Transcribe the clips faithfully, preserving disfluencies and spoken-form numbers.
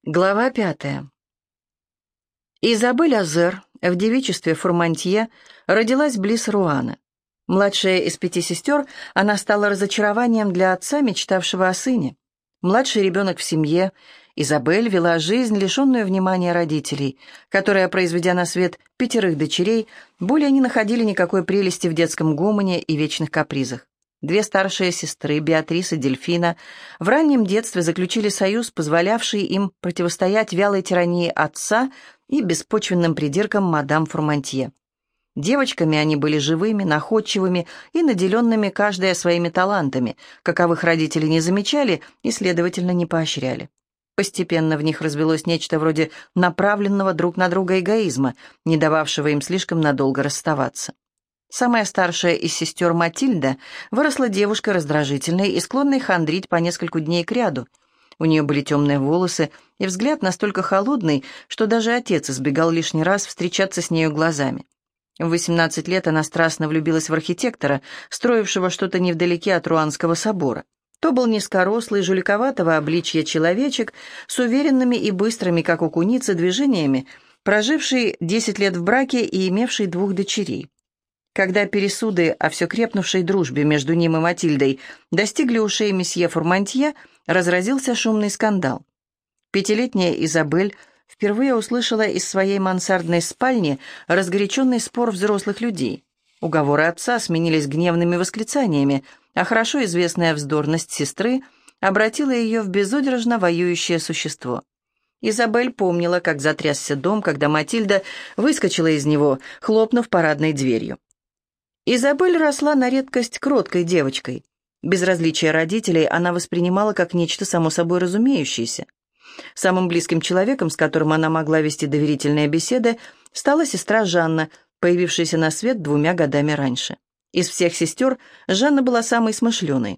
Глава пятая. Изабель Азер в девичестве Фурмантье родилась близ Руана. Младшая из пяти сестер, она стала разочарованием для отца, мечтавшего о сыне. Младший ребенок в семье, Изабель вела жизнь, лишенную внимания родителей, которые, произведя на свет пятерых дочерей, более не находили никакой прелести в детском гомоне и вечных капризах. Две старшие сестры, Беатрис и Дельфина, в раннем детстве заключили союз, позволявший им противостоять вялой тирании отца и беспочвенным придиркам мадам Фурмантье. Девочками они были живыми, находчивыми и наделенными каждая своими талантами, каковых родители не замечали и, следовательно, не поощряли. Постепенно в них развелось нечто вроде направленного друг на друга эгоизма, не дававшего им слишком надолго расставаться. Самая старшая из сестер Матильда выросла девушкой раздражительной и склонной хандрить по нескольку дней кряду. У нее были темные волосы и взгляд настолько холодный, что даже отец избегал лишний раз встречаться с нею глазами. В восемнадцать лет она страстно влюбилась в архитектора, строившего что-то невдалеке от Руанского собора. То был низкорослый, жуликоватого обличья человечек с уверенными и быстрыми, как у куницы, движениями, проживший десять лет в браке и имевший двух дочерей. Когда пересуды о все крепнувшей дружбе между ним и Матильдой достигли ушей месье Фурмантье, разразился шумный скандал. Пятилетняя Изабель впервые услышала из своей мансардной спальни разгоряченный спор взрослых людей. Уговоры отца сменились гневными восклицаниями, а хорошо известная вздорность сестры обратила ее в безудержно воюющее существо. Изабель помнила, как затрясся дом, когда Матильда выскочила из него, хлопнув парадной дверью. Изабель росла на редкость кроткой девочкой. Безразличие родителей она воспринимала как нечто само собой разумеющееся. Самым близким человеком, с которым она могла вести доверительные беседы, стала сестра Жанна, появившаяся на свет двумя годами раньше. Из всех сестер Жанна была самой смышленой.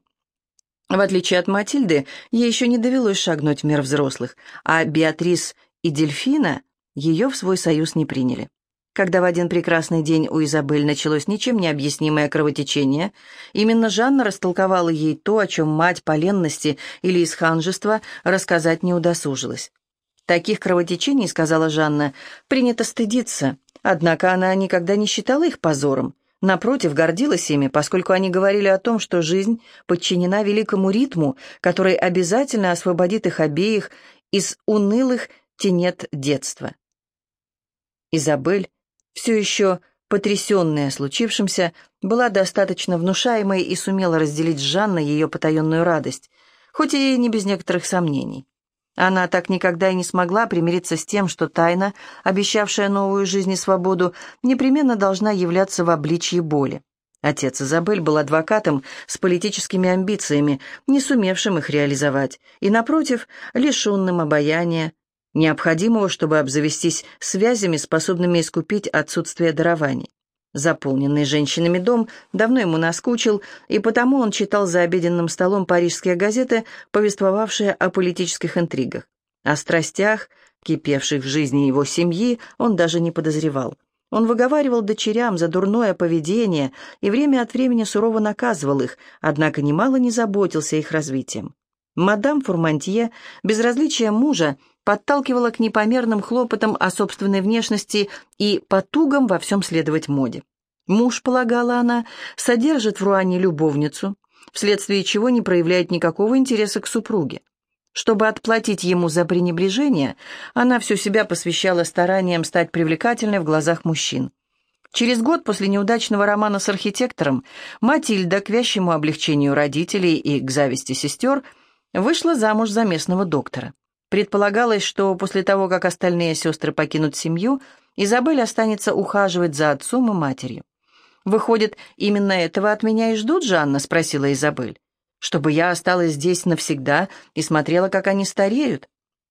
В отличие от Матильды, ей еще не довелось шагнуть в мир взрослых, а Беатрис и Дельфина ее в свой союз не приняли. Когда в один прекрасный день у Изабель началось ничем не объяснимое кровотечение, именно Жанна растолковала ей то, о чем мать по ленности или из ханжества рассказать не удосужилась. «Таких кровотечений, — сказала Жанна, — принято стыдиться, однако она никогда не считала их позором. Напротив, гордилась ими, поскольку они говорили о том, что жизнь подчинена великому ритму, который обязательно освободит их обеих из унылых тенет детства». Изабель, все еще потрясенная случившимся, была достаточно внушаемой и сумела разделить с Жанной ее потаенную радость, хоть и не без некоторых сомнений. Она так никогда и не смогла примириться с тем, что тайна, обещавшая новую жизнь и свободу, непременно должна являться в обличье боли. Отец Изабель был адвокатом с политическими амбициями, не сумевшим их реализовать, и, напротив, лишенным обаяния, необходимого, чтобы обзавестись связями, способными искупить отсутствие дарований. Заполненный женщинами дом давно ему наскучил, и потому он читал за обеденным столом парижские газеты, повествовавшие о политических интригах. О страстях, кипевших в жизни его семьи, он даже не подозревал. Он выговаривал дочерям за дурное поведение и время от времени сурово наказывал их, однако немало не заботился их развитием. Мадам Фурмантье, безразличие мужа, подталкивала к непомерным хлопотам о собственной внешности и потугам во всем следовать моде. Муж, полагала она, содержит в Руане любовницу, вследствие чего не проявляет никакого интереса к супруге. Чтобы отплатить ему за пренебрежение, она всю себя посвящала стараниям стать привлекательной в глазах мужчин. Через год после неудачного романа с архитектором Матильда, к вящему облегчению родителей и к зависти сестер, вышла замуж за местного доктора. Предполагалось, что после того, как остальные сестры покинут семью, Изабель останется ухаживать за отцом и матерью. «Выходит, именно этого от меня и ждут, Жанна?» — спросила Изабель. «Чтобы я осталась здесь навсегда и смотрела, как они стареют?»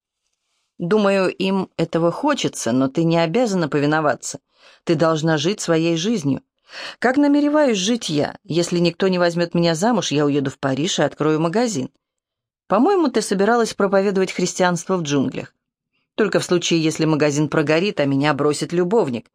«Думаю, им этого хочется, но ты не обязана повиноваться. Ты должна жить своей жизнью. Как намереваюсь жить я? Если никто не возьмет меня замуж, я уеду в Париж и открою магазин. По-моему, ты собиралась проповедовать христианство в джунглях. Только в случае, если магазин прогорит, а меня бросит любовник».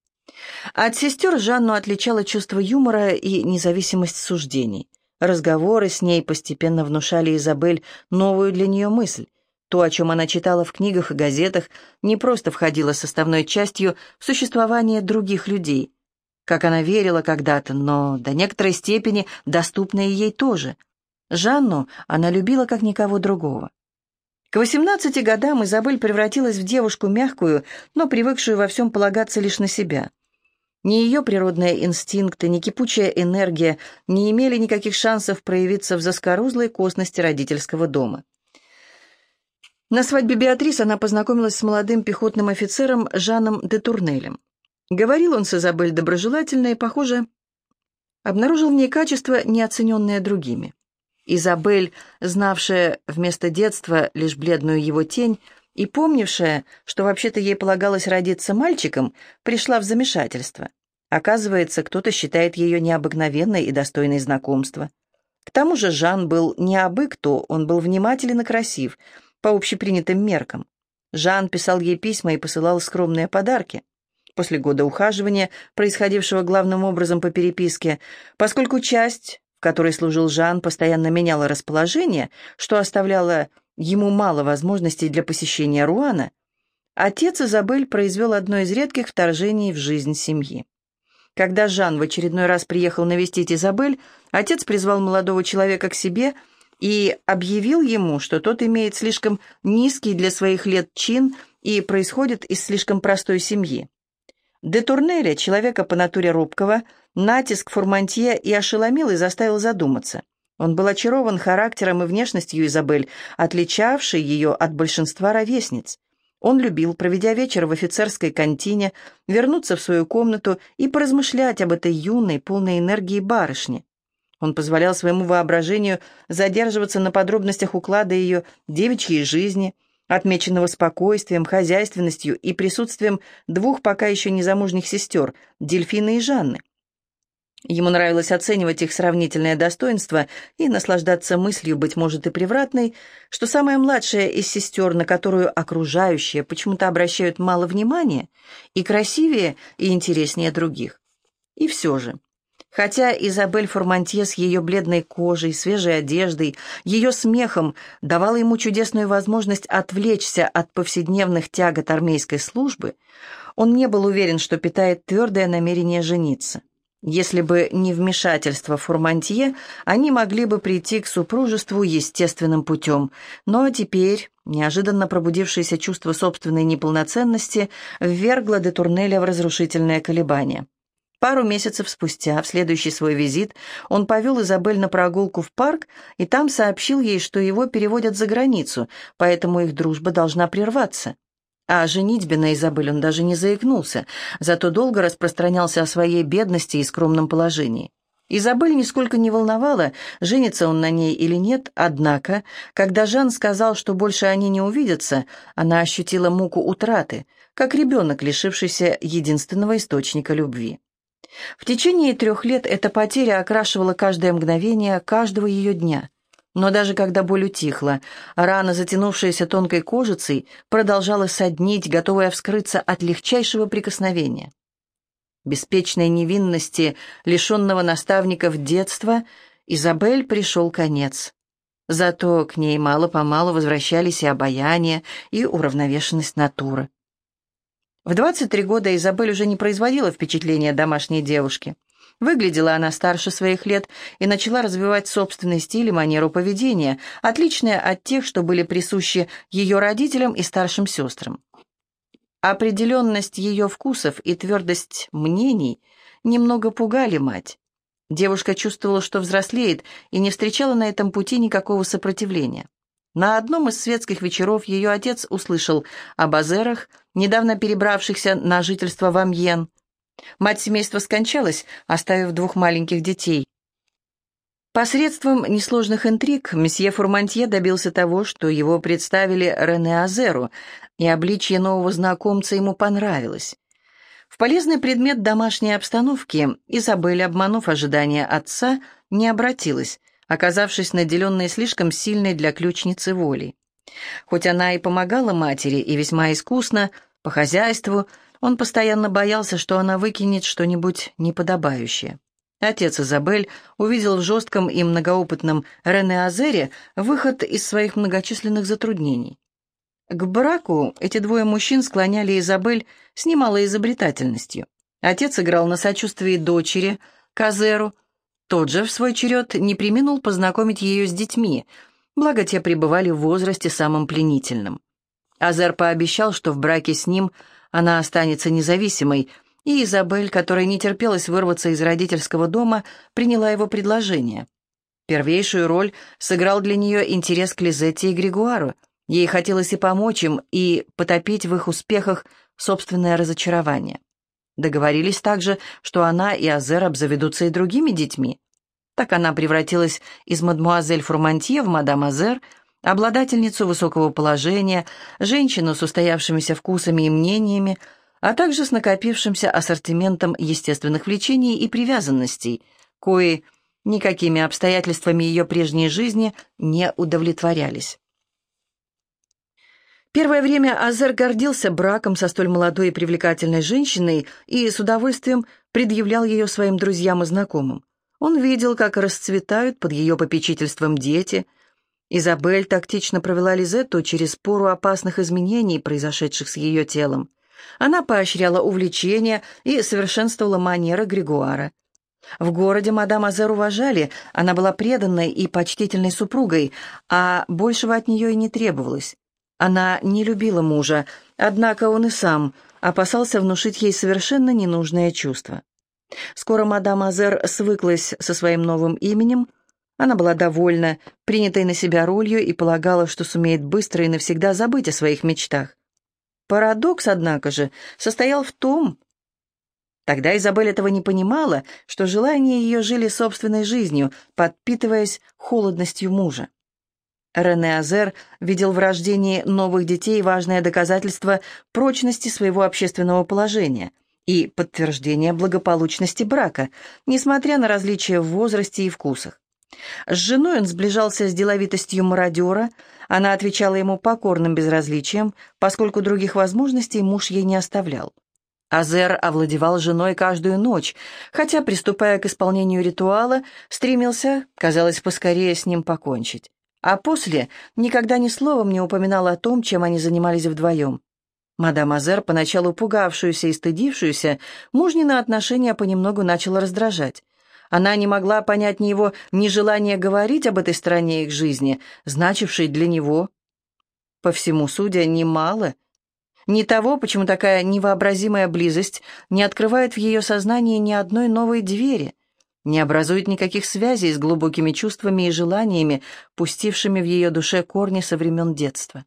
От сестер Жанну отличало чувство юмора и независимость суждений. Разговоры с ней постепенно внушали Изабель новую для нее мысль. То, о чем она читала в книгах и газетах, не просто входило составной частью в существование других людей, как она верила когда-то, но до некоторой степени доступно и ей тоже. Жанну она любила как никого другого. К восемнадцати годам Изабель превратилась в девушку мягкую, но привыкшую во всем полагаться лишь на себя. Ни ее природные инстинкты, ни кипучая энергия не имели никаких шансов проявиться в заскорузлой косности родительского дома. На свадьбе Беатрис она познакомилась с молодым пехотным офицером Жаном де Турнелем. Говорил он с Изабель доброжелательно и, похоже, обнаружил в ней качества, неоцененные другими. Изабель, знавшая вместо детства лишь бледную его тень и помнившая, что вообще-то ей полагалось родиться мальчиком, пришла в замешательство. Оказывается, кто-то считает ее необыкновенной и достойной знакомства. К тому же Жан был не абы кто, он был внимателен и красив, по общепринятым меркам. Жан писал ей письма и посылал скромные подарки. После года ухаживания, происходившего главным образом по переписке, поскольку часть, в которой служил Жан, постоянно меняла расположение, что оставляло ему мало возможностей для посещения Руана, отец Изабель произвел одно из редких вторжений в жизнь семьи. Когда Жан в очередной раз приехал навестить Изабель, отец призвал молодого человека к себе и объявил ему, что тот имеет слишком низкий для своих лет чин и происходит из слишком простой семьи. Де Турнеля, человека по натуре робкого, натиск Фурмантье и ошеломил и заставил задуматься. Он был очарован характером и внешностью Изабель, отличавшей ее от большинства ровесниц. Он любил, проведя вечер в офицерской кантине, вернуться в свою комнату и поразмышлять об этой юной, полной энергии барышне. Он позволял своему воображению задерживаться на подробностях уклада ее девичьей жизни, отмеченного спокойствием, хозяйственностью и присутствием двух пока еще незамужних сестер, Дельфины и Жанны. Ему нравилось оценивать их сравнительное достоинство и наслаждаться мыслью, быть может и превратной, что самая младшая из сестер, на которую окружающие почему-то обращают мало внимания, и красивее, и интереснее других. И все же, хотя Изабель Фурмантье с ее бледной кожей, свежей одеждой, ее смехом давала ему чудесную возможность отвлечься от повседневных тягот армейской службы, он не был уверен, что питает твердое намерение жениться. Если бы не вмешательство Фурмантье, они могли бы прийти к супружеству естественным путем, но теперь неожиданно пробудившееся чувство собственной неполноценности ввергло де Турнеля в разрушительное колебание. Пару месяцев спустя, в следующий свой визит, он повел Изабель на прогулку в парк и там сообщил ей, что его переводят за границу, поэтому их дружба должна прерваться. О женитьбе на Изабель он даже не заикнулся, зато долго распространялся о своей бедности и скромном положении. Изабель нисколько не волновала, женится он на ней или нет, однако, когда Жан сказал, что больше они не увидятся, она ощутила муку утраты, как ребенок, лишившийся единственного источника любви. В течение трех лет эта потеря окрашивала каждое мгновение каждого ее дня. Но даже когда боль утихла, рана, затянувшаяся тонкой кожицей, продолжала соднить, готовая вскрыться от легчайшего прикосновения. Беспечной невинности, лишенного наставников детства, Изабель пришел конец. Зато к ней мало-помалу возвращались и обаяние, и уравновешенность натуры. В двадцать три года Изабель уже не производила впечатления домашней девушки. Выглядела она старше своих лет и начала развивать собственный стиль и манеру поведения, отличные от тех, что были присущи ее родителям и старшим сестрам. Определенность ее вкусов и твердость мнений немного пугали мать. Девушка чувствовала, что взрослеет, и не встречала на этом пути никакого сопротивления. На одном из светских вечеров ее отец услышал об азерах, недавно перебравшихся на жительство в Амьен. Мать семейства скончалась, оставив двух маленьких детей. Посредством несложных интриг месье Фурмантье добился того, что его представили Рене Азеру, и обличье нового знакомца ему понравилось. В полезный предмет домашней обстановки Изабель, обманув ожидания отца, не обратилась, оказавшись наделенной слишком сильной для ключницы волей. Хоть она и помогала матери, и весьма искусно, по хозяйству, он постоянно боялся, что она выкинет что-нибудь неподобающее. Отец Изабель увидел в жестком и многоопытном Рене Азере выход из своих многочисленных затруднений. К браку эти двое мужчин склоняли Изабель с немалой изобретательностью. Отец играл на сочувствии дочери, Казеру. Тот же, в свой черед, не преминул познакомить ее с детьми, благо те пребывали в возрасте самым пленительным. Азер пообещал, что в браке с ним она останется независимой, и Изабель, которой не терпелось вырваться из родительского дома, приняла его предложение. Первейшую роль сыграл для нее интерес к Лизетте и Григуару. Ей хотелось и помочь им, и потопить в их успехах собственное разочарование. Договорились также, что она и Азер обзаведутся и другими детьми. Так она превратилась из мадмуазель Фурмантье в мадам Азер, обладательницу высокого положения, женщину с устоявшимися вкусами и мнениями, а также с накопившимся ассортиментом естественных влечений и привязанностей, кои никакими обстоятельствами ее прежней жизни не удовлетворялись. Первое время Азер гордился браком со столь молодой и привлекательной женщиной и с удовольствием предъявлял ее своим друзьям и знакомым. Он видел, как расцветают под ее попечительством дети. Изабель тактично провела Лизетту через пору опасных изменений, произошедших с ее телом. Она поощряла увлечения и совершенствовала манеры Григуара. В городе мадам Азер уважали, она была преданной и почтительной супругой, а большего от нее и не требовалось. Она не любила мужа, однако он и сам опасался внушить ей совершенно ненужное чувство. Скоро мадам Азер свыклась со своим новым именем. Она была довольна принятой на себя ролью и полагала, что сумеет быстро и навсегда забыть о своих мечтах. Парадокс, однако же, состоял в том, тогда Изабель этого не понимала, что желания ее жили собственной жизнью, подпитываясь холодностью мужа. Рене Азер видел в рождении новых детей важное доказательство прочности своего общественного положения и подтверждение благополучности брака, несмотря на различия в возрасте и вкусах. С женой он сближался с деловитостью мародера, она отвечала ему покорным безразличием, поскольку других возможностей муж ей не оставлял. Азер овладевал женой каждую ночь, хотя, приступая к исполнению ритуала, стремился, казалось, поскорее с ним покончить. А после никогда ни словом не упоминал о том, чем они занимались вдвоем. Мадам Азер, поначалу пугавшуюся и стыдившуюся, мужнина отношения понемногу начала раздражать. Она не могла понять ни его нежелания говорить об этой стороне их жизни, значившей для него, по всему судя, немало, ни того, почему такая невообразимая близость не открывает в ее сознании ни одной новой двери, не образует никаких связей с глубокими чувствами и желаниями, пустившими в ее душе корни со времен детства.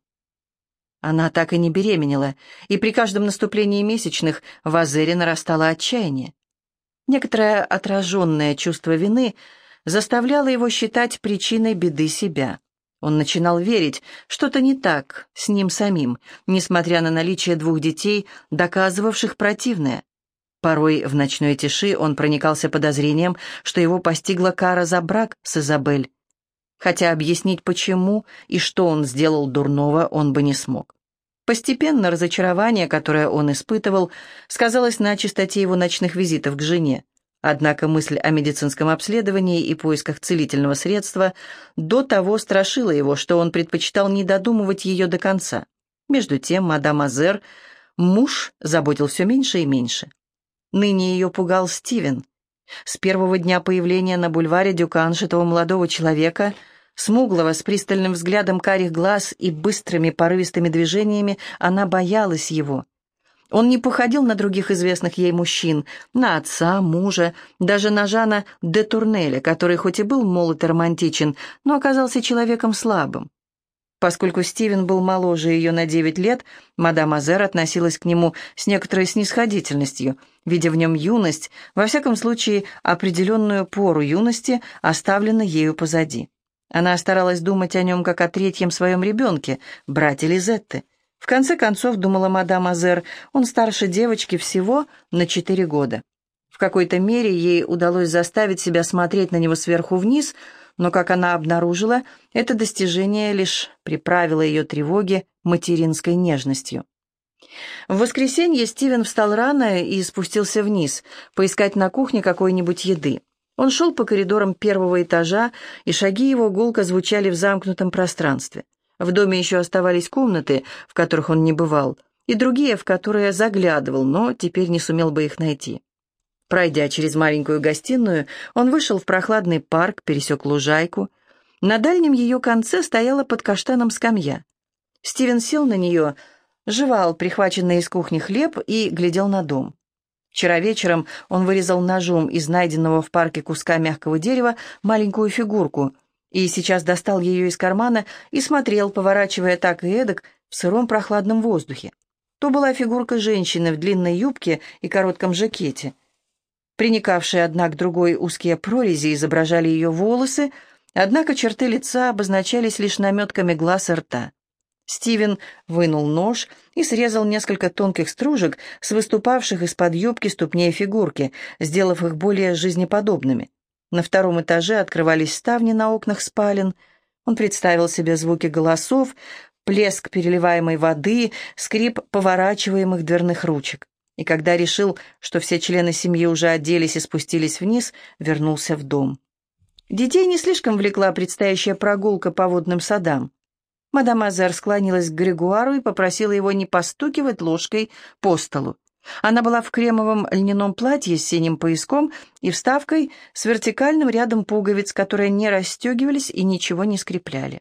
Она так и не беременела, и при каждом наступлении месячных в Азере нарастало отчаяние. Некоторое отраженное чувство вины заставляло его считать причиной беды себя. Он начинал верить, что-то не так с ним самим, несмотря на наличие двух детей, доказывавших противное. Порой в ночной тиши он проникался подозрением, что его постигла кара за брак с Изабель. Хотя объяснить, почему и что он сделал дурного, он бы не смог. Постепенно разочарование, которое он испытывал, сказалось на чистоте его ночных визитов к жене. Однако мысль о медицинском обследовании и поисках целительного средства до того страшила его, что он предпочитал не додумывать ее до конца. Между тем мадам Азер муж заботил все меньше и меньше. Ныне ее пугал Стивен. С первого дня появления на бульваре Дюканш этого молодого человека, смуглого, с пристальным взглядом карих глаз и быстрыми порывистыми движениями, она боялась его. Он не походил на других известных ей мужчин, на отца, мужа, даже на Жана де Турнеля, который хоть и был молод и романтичен, но оказался человеком слабым. Поскольку Стивен был моложе ее на девять лет, мадам Азер относилась к нему с некоторой снисходительностью, видя в нем юность, во всяком случае определенную пору юности, оставленной ею позади. Она старалась думать о нем как о третьем своем ребенке, брате Лизетты. В конце концов, думала мадам Азер, он старше девочки всего на четыре года. В какой-то мере ей удалось заставить себя смотреть на него сверху вниз, но, как она обнаружила, это достижение лишь приправило ее тревоги материнской нежностью. В воскресенье Стивен встал рано и спустился вниз, поискать на кухне какой-нибудь еды. Он шел по коридорам первого этажа, и шаги его гулко звучали в замкнутом пространстве. В доме еще оставались комнаты, в которых он не бывал, и другие, в которые заглядывал, но теперь не сумел бы их найти. Пройдя через маленькую гостиную, он вышел в прохладный парк, пересек лужайку. На дальнем ее конце стояла под каштаном скамья. Стивен сел на нее, жевал прихваченный из кухни хлеб и глядел на дом. Вчера вечером он вырезал ножом из найденного в парке куска мягкого дерева маленькую фигурку и сейчас достал ее из кармана и смотрел, поворачивая так и эдак в сыром прохладном воздухе. То была фигурка женщины в длинной юбке и коротком жакете. Приникавшие одна к другой узкие прорези изображали ее волосы, однако черты лица обозначались лишь наметками глаз и рта. Стивен вынул нож и срезал несколько тонких стружек с выступавших из-под юбки ступней фигурки, сделав их более жизнеподобными. На втором этаже открывались ставни на окнах спален. Он представил себе звуки голосов, плеск переливаемой воды, скрип поворачиваемых дверных ручек. И когда решил, что все члены семьи уже оделись и спустились вниз, вернулся в дом. Детей не слишком влекла предстоящая прогулка по водным садам. Мадам Азер склонилась к Грегуару и попросила его не постукивать ложкой по столу. Она была в кремовом льняном платье с синим пояском и вставкой с вертикальным рядом пуговиц, которые не расстегивались и ничего не скрепляли.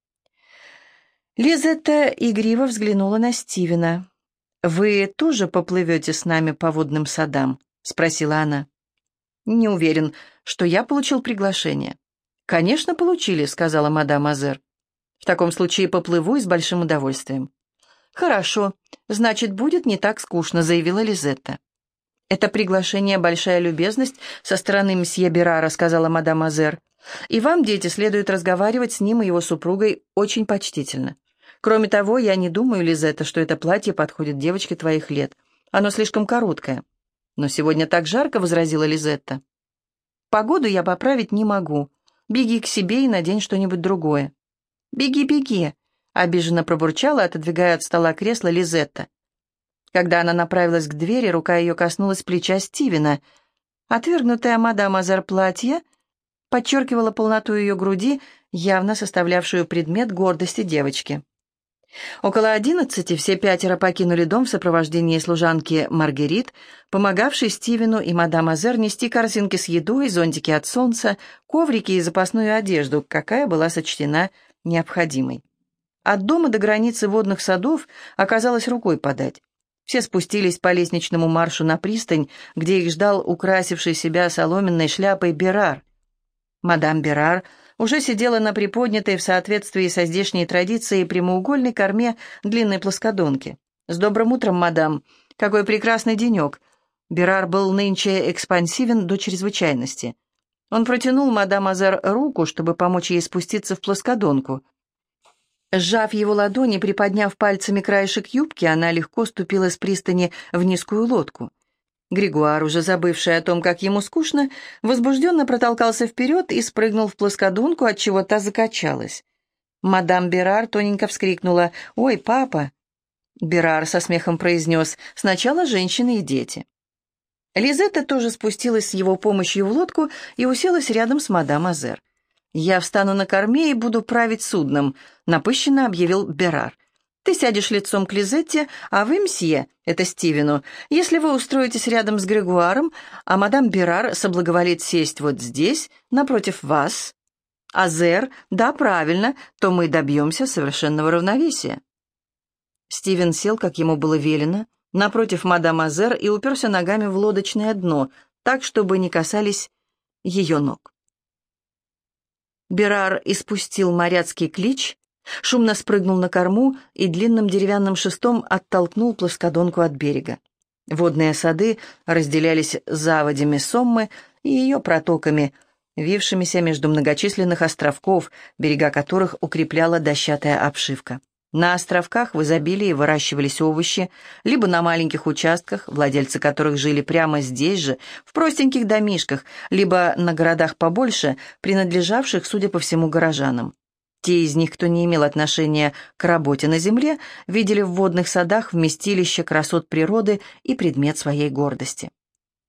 Лизетта игриво взглянула на Стивена. «Вы тоже поплывете с нами по водным садам?» — спросила она. «Не уверен, что я получил приглашение». «Конечно, получили», — сказала мадам Азер. «В таком случае поплыву и с большим удовольствием». «Хорошо, значит, будет не так скучно», — заявила Лизетта. «Это приглашение — большая любезность со стороны месье Берара», — сказала мадам Азер. «И вам, дети, следует разговаривать с ним и его супругой очень почтительно. Кроме того, я не думаю, Лизетта, что это платье подходит девочке твоих лет. Оно слишком короткое». «Но сегодня так жарко», — возразила Лизетта. «Погоду я поправить не могу. Беги к себе и надень что-нибудь другое». «Беги, беги», — обиженно пробурчала, отодвигая от стола кресло Лизетта. Когда она направилась к двери, рука ее коснулась плеча Стивена. Отвергнутая мадам Азер платье подчеркивала полноту ее груди, явно составлявшую предмет гордости девочки. Около одиннадцати все пятеро покинули дом в сопровождении служанки Маргерит, помогавшей Стивену и мадам Азер нести корзинки с едой, зонтики от солнца, коврики и запасную одежду, какая была сочтена необходимой. От дома до границы водных садов оказалось рукой подать. Все спустились по лестничному маршу на пристань, где их ждал украсивший себя соломенной шляпой Берар. Мадам Берар уже сидела на приподнятой в соответствии со здешней традицией прямоугольной корме длинной плоскодонки. «С добрым утром, мадам! Какой прекрасный денек!» Берар был нынче экспансивен до чрезвычайности. Он протянул мадам Азер руку, чтобы помочь ей спуститься в плоскодонку. Сжав его ладони, приподняв пальцами краешек юбки, она легко ступила с пристани в низкую лодку. Грегуар, уже забывший о том, как ему скучно, возбужденно протолкался вперед и спрыгнул в плоскодонку, отчего та закачалась. Мадам Берар тоненько вскрикнула: «Ой, папа!» Берар со смехом произнес: «Сначала женщины и дети». Лизетта тоже спустилась с его помощью в лодку и уселась рядом с мадам Азер. «Я встану на корме и буду править судном», — напыщенно объявил Берар. «Ты сядешь лицом к Лизетте, а вы, мсье, это Стивену, если вы устроитесь рядом с Грегуаром, а мадам Берар соблаговолит сесть вот здесь, напротив вас. Азер, да, правильно, то мы добьемся совершенного равновесия». Стивен сел, как ему было велено, напротив мадам Азер и уперся ногами в лодочное дно, так, чтобы не касались ее ног. Берар испустил моряцкий клич, шумно спрыгнул на корму и длинным деревянным шестом оттолкнул плоскодонку от берега. Водные сады разделялись заводями Соммы и ее протоками, вившимися между многочисленных островков, берега которых укрепляла дощатая обшивка. На островках в изобилии выращивались овощи, либо на маленьких участках, владельцы которых жили прямо здесь же, в простеньких домишках, либо на городах побольше, принадлежавших, судя по всему, горожанам. Те из них, кто не имел отношения к работе на земле, видели в водных садах вместилище красот природы и предмет своей гордости.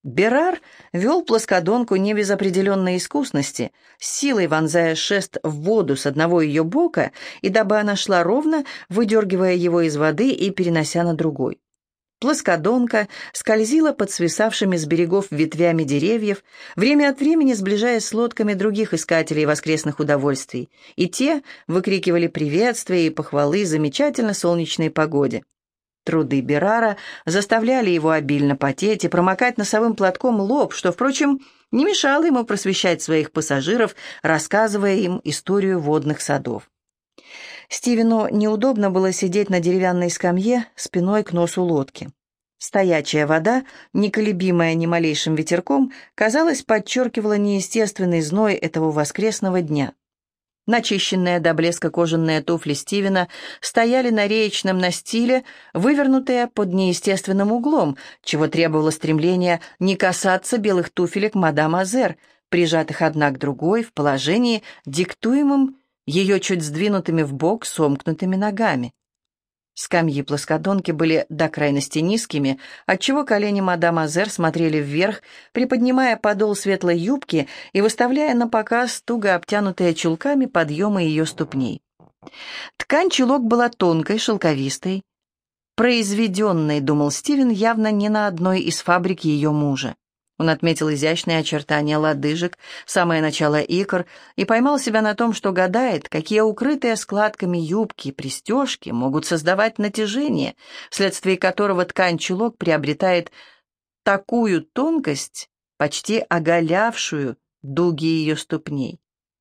Берар вел плоскодонку не без определенной искусности, с силой вонзая шест в воду с одного ее бока, и дабы она шла ровно, выдергивая его из воды и перенося на другой. Плоскодонка скользила под свисавшими с берегов ветвями деревьев, время от времени сближаясь с лодками других искателей воскресных удовольствий, и те выкрикивали приветствия и похвалы замечательно солнечной погоде. Труды Берара заставляли его обильно потеть и промокать носовым платком лоб, что, впрочем, не мешало ему просвещать своих пассажиров, рассказывая им историю водных садов. Стивену неудобно было сидеть на деревянной скамье спиной к носу лодки. Стоячая вода, неколебимая ни малейшим ветерком, казалось, подчеркивала неестественный зной этого воскресного дня. Начищенные до блеска кожаные туфли Стивена стояли на реечном настиле, вывернутые под неестественным углом, чего требовало стремление не касаться белых туфелек мадам Азер, прижатых одна к другой в положении, диктуемым ее чуть сдвинутыми в бок сомкнутыми ногами. Скамьи плоскодонки были до крайности низкими, отчего колени мадам Азер смотрели вверх, приподнимая подол светлой юбки и выставляя на показ туго обтянутые чулками подъемы ее ступней. Ткань чулок была тонкой, шелковистой, произведенной, думал Стивен, явно не на одной из фабрик ее мужа. Он отметил изящные очертания лодыжек, самое начало икр, и поймал себя на том, что гадает, какие укрытые складками юбки и пристежки могут создавать натяжение, вследствие которого ткань чулок приобретает такую тонкость, почти оголявшую дуги ее ступней.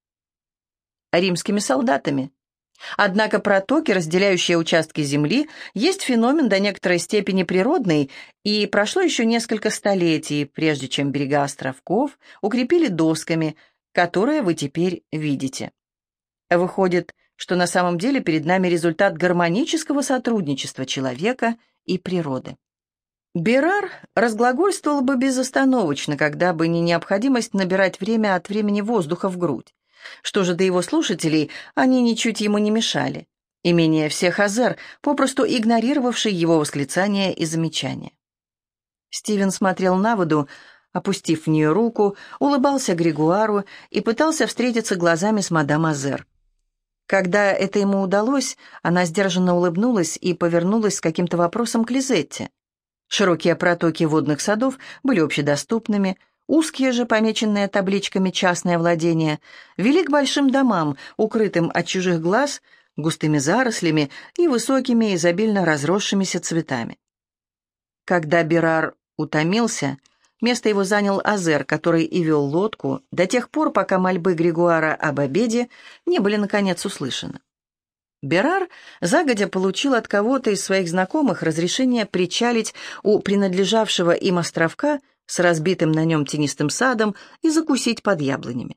Римскими солдатами. Однако протоки, разделяющие участки земли, есть феномен до некоторой степени природный, и прошло еще несколько столетий, прежде чем берега островков укрепили досками, которые вы теперь видите. Выходит, что на самом деле перед нами результат гармонического сотрудничества человека и природы. Берар разглагольствовал бы безостановочно, когда бы не необходимость набирать время от времени воздуха в грудь. Что же до его слушателей, они ничуть ему не мешали, и менее всех Азер, попросту игнорировавший его восклицания и замечания. Стивен смотрел на воду, опустив в нее руку, улыбался Григуару и пытался встретиться глазами с мадам Азер. Когда это ему удалось, она сдержанно улыбнулась и повернулась с каким-то вопросом к Лизетте. Широкие протоки водных садов были общедоступными, узкие же, помеченные табличками «частное владение», вели к большим домам, укрытым от чужих глаз, густыми зарослями и высокими, изобильно разросшимися цветами. Когда Берар утомился, место его занял Азер, который и вел лодку до тех пор, пока мольбы Григуара об обеде не были, наконец, услышаны. Берар загодя получил от кого-то из своих знакомых разрешение причалить у принадлежавшего им островка с разбитым на нем тенистым садом и закусить под яблонями.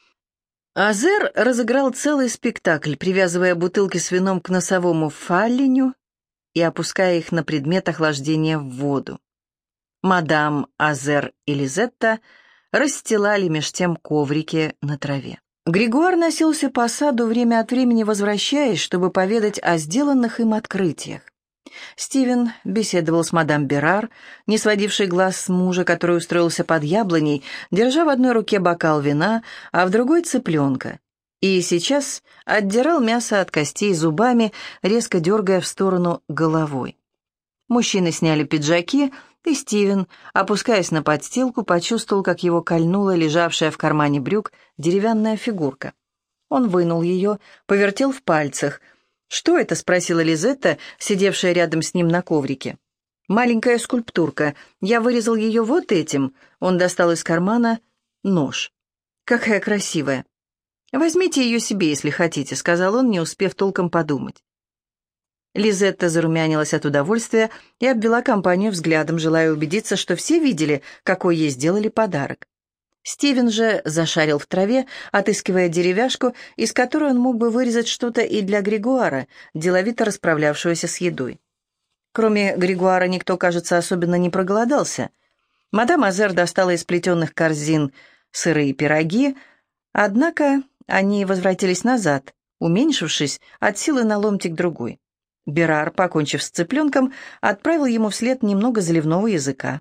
Азер разыграл целый спектакль, привязывая бутылки с вином к носовому фалленю и опуская их на предмет охлаждения в воду. Мадам Азер и Лизетта расстилали меж тем коврики на траве. Григуар носился по саду, время от времени возвращаясь, чтобы поведать о сделанных им открытиях. Стивен беседовал с мадам Берар, не сводившей глаз с мужа, который устроился под яблоней, держа в одной руке бокал вина, а в другой — цыпленка, и сейчас отдирал мясо от костей зубами, резко дергая в сторону головой. Мужчины сняли пиджаки, и Стивен, опускаясь на подстилку, почувствовал, как его кольнула лежавшая в кармане брюк деревянная фигурка. Он вынул ее, повертел в пальцах. «Что это?» — спросила Лизетта, сидевшая рядом с ним на коврике. «Маленькая скульптурка. Я вырезал ее вот этим». Он достал из кармана нож. «Какая красивая!» «Возьмите ее себе, если хотите», — сказал он, не успев толком подумать. Лизетта зарумянилась от удовольствия и обвела компанию взглядом, желая убедиться, что все видели, какой ей сделали подарок. Стивен же зашарил в траве, отыскивая деревяшку, из которой он мог бы вырезать что-то и для Григуара, деловито расправлявшегося с едой. Кроме Григуара никто, кажется, особенно не проголодался. Мадам Азер достала из плетеных корзин сырые пироги, однако они возвратились назад, уменьшившись от силы на ломтик другой. Берар, покончив с цыпленком, отправил ему вслед немного заливного языка.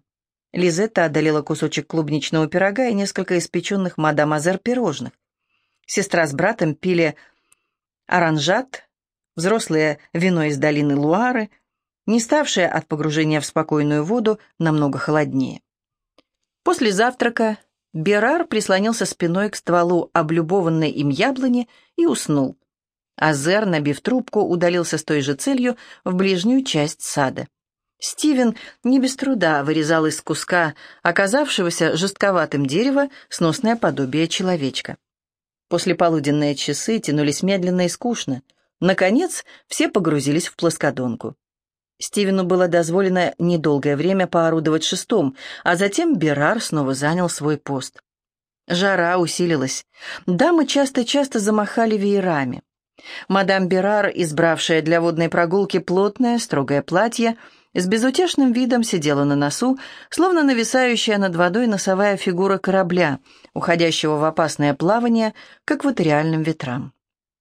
Лизетта одолела кусочек клубничного пирога и несколько испеченных мадам Азер пирожных. Сестра с братом пили оранжат, взрослые вино из долины Луары, не ставшее от погружения в спокойную воду намного холоднее. После завтрака Берар прислонился спиной к стволу облюбованной им яблони и уснул. Азер, набив трубку, удалился с той же целью в ближнюю часть сада. Стивен не без труда вырезал из куска оказавшегося жестковатым дерева сносное подобие человечка. Послеполуденные часы тянулись медленно и скучно. Наконец, все погрузились в плоскодонку. Стивену было дозволено недолгое время поорудовать шестом, а затем Берар снова занял свой пост. Жара усилилась. Дамы часто-часто замахали веерами. Мадам Берар, избравшая для водной прогулки плотное, строгое платье, с безутешным видом сидела на носу, словно нависающая над водой носовая фигура корабля, уходящего в опасное плавание к экваториальным ветрам.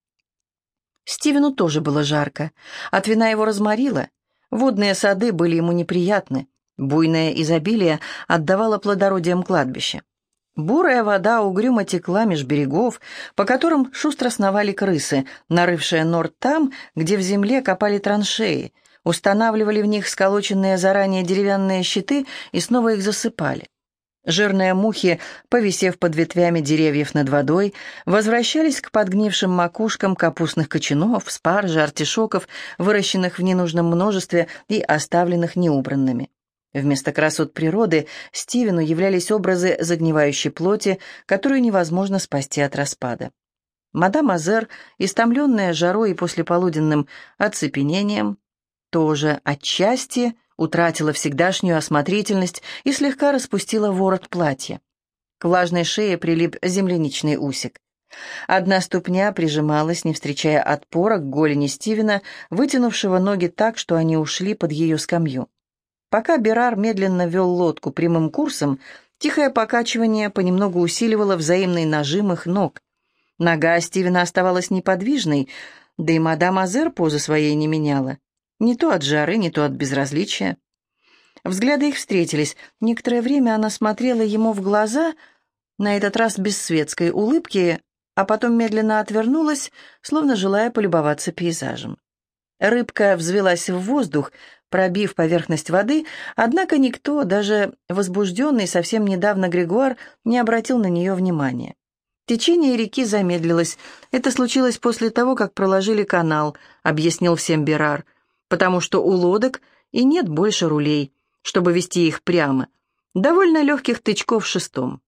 Стивену тоже было жарко. От вина его разморило. Водные сады были ему неприятны. Буйное изобилие отдавало плодородием кладбища. Бурая вода угрюмо текла меж берегов, по которым шустро сновали крысы, нарывшие нор там, где в земле копали траншеи, устанавливали в них сколоченные заранее деревянные щиты и снова их засыпали. Жирные мухи, повисев под ветвями деревьев над водой, возвращались к подгнившим макушкам капустных кочанов, спаржи, артишоков, выращенных в ненужном множестве и оставленных неубранными. Вместо красот природы Стивену являлись образы загнивающей плоти, которую невозможно спасти от распада. Мадам Азер, истомленная жарой и послеполуденным оцепенением, тоже отчасти утратила всегдашнюю осмотрительность и слегка распустила ворот платья. К влажной шее прилип земляничный усик. Одна ступня прижималась, не встречая отпора, к голени Стивена, вытянувшего ноги так, что они ушли под ее скамью. Пока Берар медленно вел лодку прямым курсом, тихое покачивание понемногу усиливало взаимный нажим их ног. Нога Стивена оставалась неподвижной, да и мадам Азер позы своей не меняла. Не то от жары, не то от безразличия. Взгляды их встретились. Некоторое время она смотрела ему в глаза, на этот раз без светской улыбки, а потом медленно отвернулась, словно желая полюбоваться пейзажем. Рыбка взвелась в воздух, пробив поверхность воды, однако никто, даже возбужденный совсем недавно Грегуар, не обратил на нее внимания. Течение реки замедлилось. Это случилось после того, как проложили канал, объяснил всем Берар, потому что у лодок и нет больше рулей, чтобы вести их прямо. Довольно легких тычков шестом.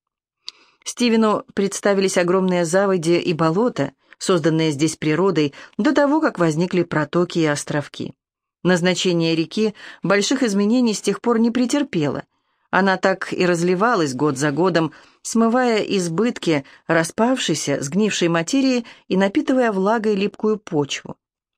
Стивену представились огромные заводи и болота, созданные здесь природой, до того, как возникли протоки и островки. Назначение реки больших изменений с тех пор не претерпело. Она так и разливалась год за годом, смывая избытки распавшейся, сгнившей материи и напитывая влагой липкую почву.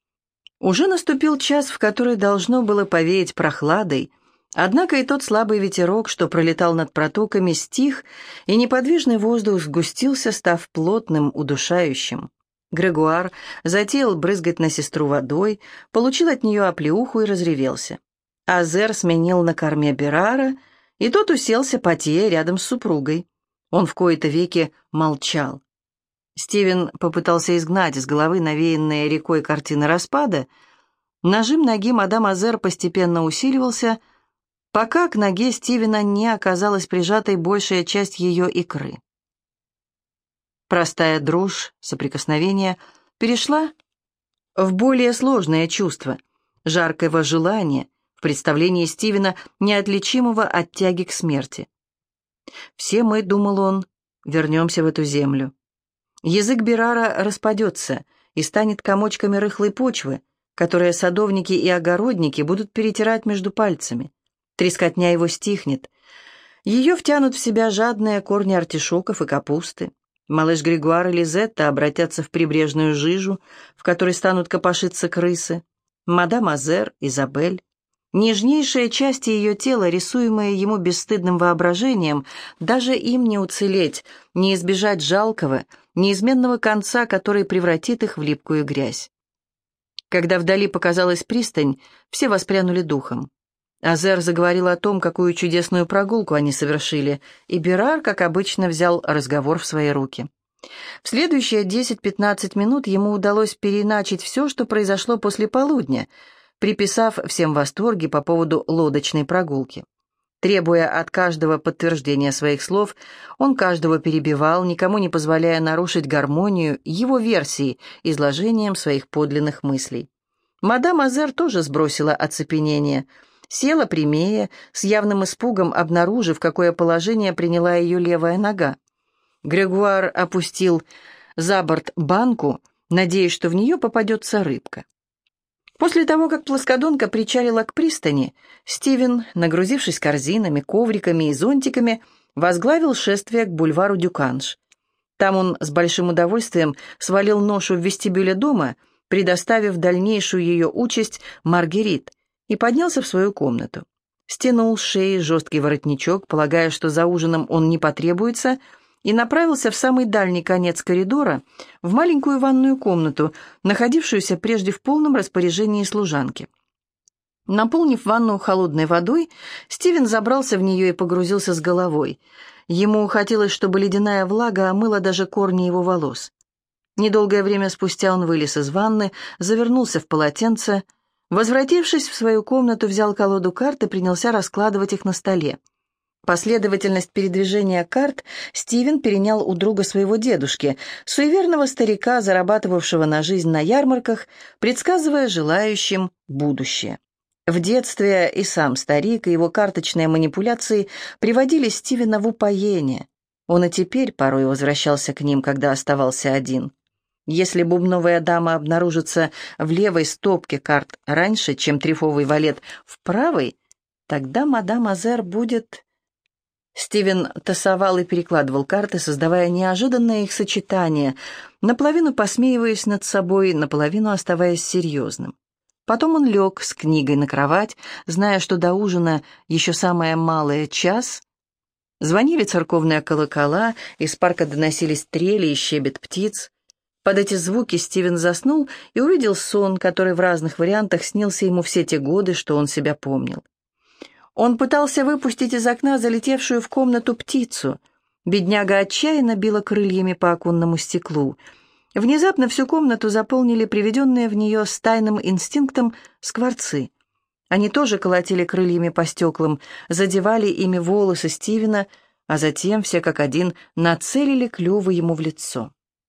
Уже наступил час, в который должно было повеять прохладой, однако и тот слабый ветерок, что пролетал над протоками, стих, и неподвижный воздух сгустился, став плотным, удушающим. Грегуар затеял брызгать на сестру водой, получил от нее оплеуху и разревелся. Азер сменил на корме Берара, и тот уселся потея рядом с супругой. Он в кои-то веки молчал. Стивен попытался изгнать из головы навеянные рекой картины распада. Нажим ноги мадам Азер постепенно усиливался, пока к ноге Стивена не оказалась прижатой большая часть ее икры. Простая дрожь, соприкосновение перешла в более сложное чувство, жаркого желания, в представлении Стивена, неотличимого от тяги к смерти. «Все мы, — думал он, — вернемся в эту землю. Язык Берара распадется и станет комочками рыхлой почвы, которые садовники и огородники будут перетирать между пальцами. Трескотня его стихнет. Ее втянут в себя жадные корни артишоков и капусты. Малыш Грегуар и Лизетта обратятся в прибрежную жижу, в которой станут копошиться крысы. Мадам Азер, Изабель. Нежнейшие части ее тела, рисуемые ему бесстыдным воображением, даже им не уцелеть, не избежать жалкого, неизменного конца, который превратит их в липкую грязь. Когда вдали показалась пристань, все воспрянули духом. Азер заговорил о том, какую чудесную прогулку они совершили, и Берар, как обычно, взял разговор в свои руки. В следующие десять-пятнадцать минут ему удалось переначить все, что произошло после полудня, приписав всем восторги по поводу лодочной прогулки. Требуя от каждого подтверждения своих слов, он каждого перебивал, никому не позволяя нарушить гармонию его версии изложением своих подлинных мыслей. Мадам Азер тоже сбросила оцепенение, села прямее, с явным испугом обнаружив, какое положение приняла ее левая нога. Грегуар опустил за борт банку, надеясь, что в нее попадется рыбка. После того, как плоскодонка причалила к пристани, Стивен, нагрузившись корзинами, ковриками и зонтиками, возглавил шествие к бульвару Дюканж. Там он с большим удовольствием свалил ношу в вестибюле дома, предоставив дальнейшую ее участь Маргерит, и поднялся в свою комнату. Стянул с шеи жесткий воротничок, полагая, что за ужином он не потребуется, и направился в самый дальний конец коридора, в маленькую ванную комнату, находившуюся прежде в полном распоряжении служанки. Наполнив ванну холодной водой, Стивен забрался в нее и погрузился с головой. Ему хотелось, чтобы ледяная влага омыла даже корни его волос. Недолгое время спустя он вылез из ванны, завернулся в полотенце, возвратившись в свою комнату, взял колоду карт и принялся раскладывать их на столе. Последовательность передвижения карт Стивен перенял у друга своего дедушки, суеверного старика, зарабатывавшего на жизнь на ярмарках, предсказывая желающим будущее. В детстве и сам старик, и его карточные манипуляции приводили Стивена в упоение. Он и теперь порой возвращался к ним, когда оставался один. Если бубновая дама обнаружится в левой стопке карт раньше, чем трефовый валет в правой, тогда мадам Азер будет... Стивен тасовал и перекладывал карты, создавая неожиданное их сочетание, наполовину посмеиваясь над собой, наполовину оставаясь серьезным. Потом он лег с книгой на кровать, зная, что до ужина еще самое малое час. Звонили церковные колокола, из парка доносились трели и щебет птиц. Под эти звуки Стивен заснул и увидел сон, который в разных вариантах снился ему все те годы, что он себя помнил. Он пытался выпустить из окна залетевшую в комнату птицу. Бедняга отчаянно била крыльями по оконному стеклу. Внезапно всю комнату заполнили приведенные в нее с тайным инстинктом скворцы. Они тоже колотили крыльями по стеклам, задевали ими волосы Стивена, а затем все как один нацелили клювы ему в лицо.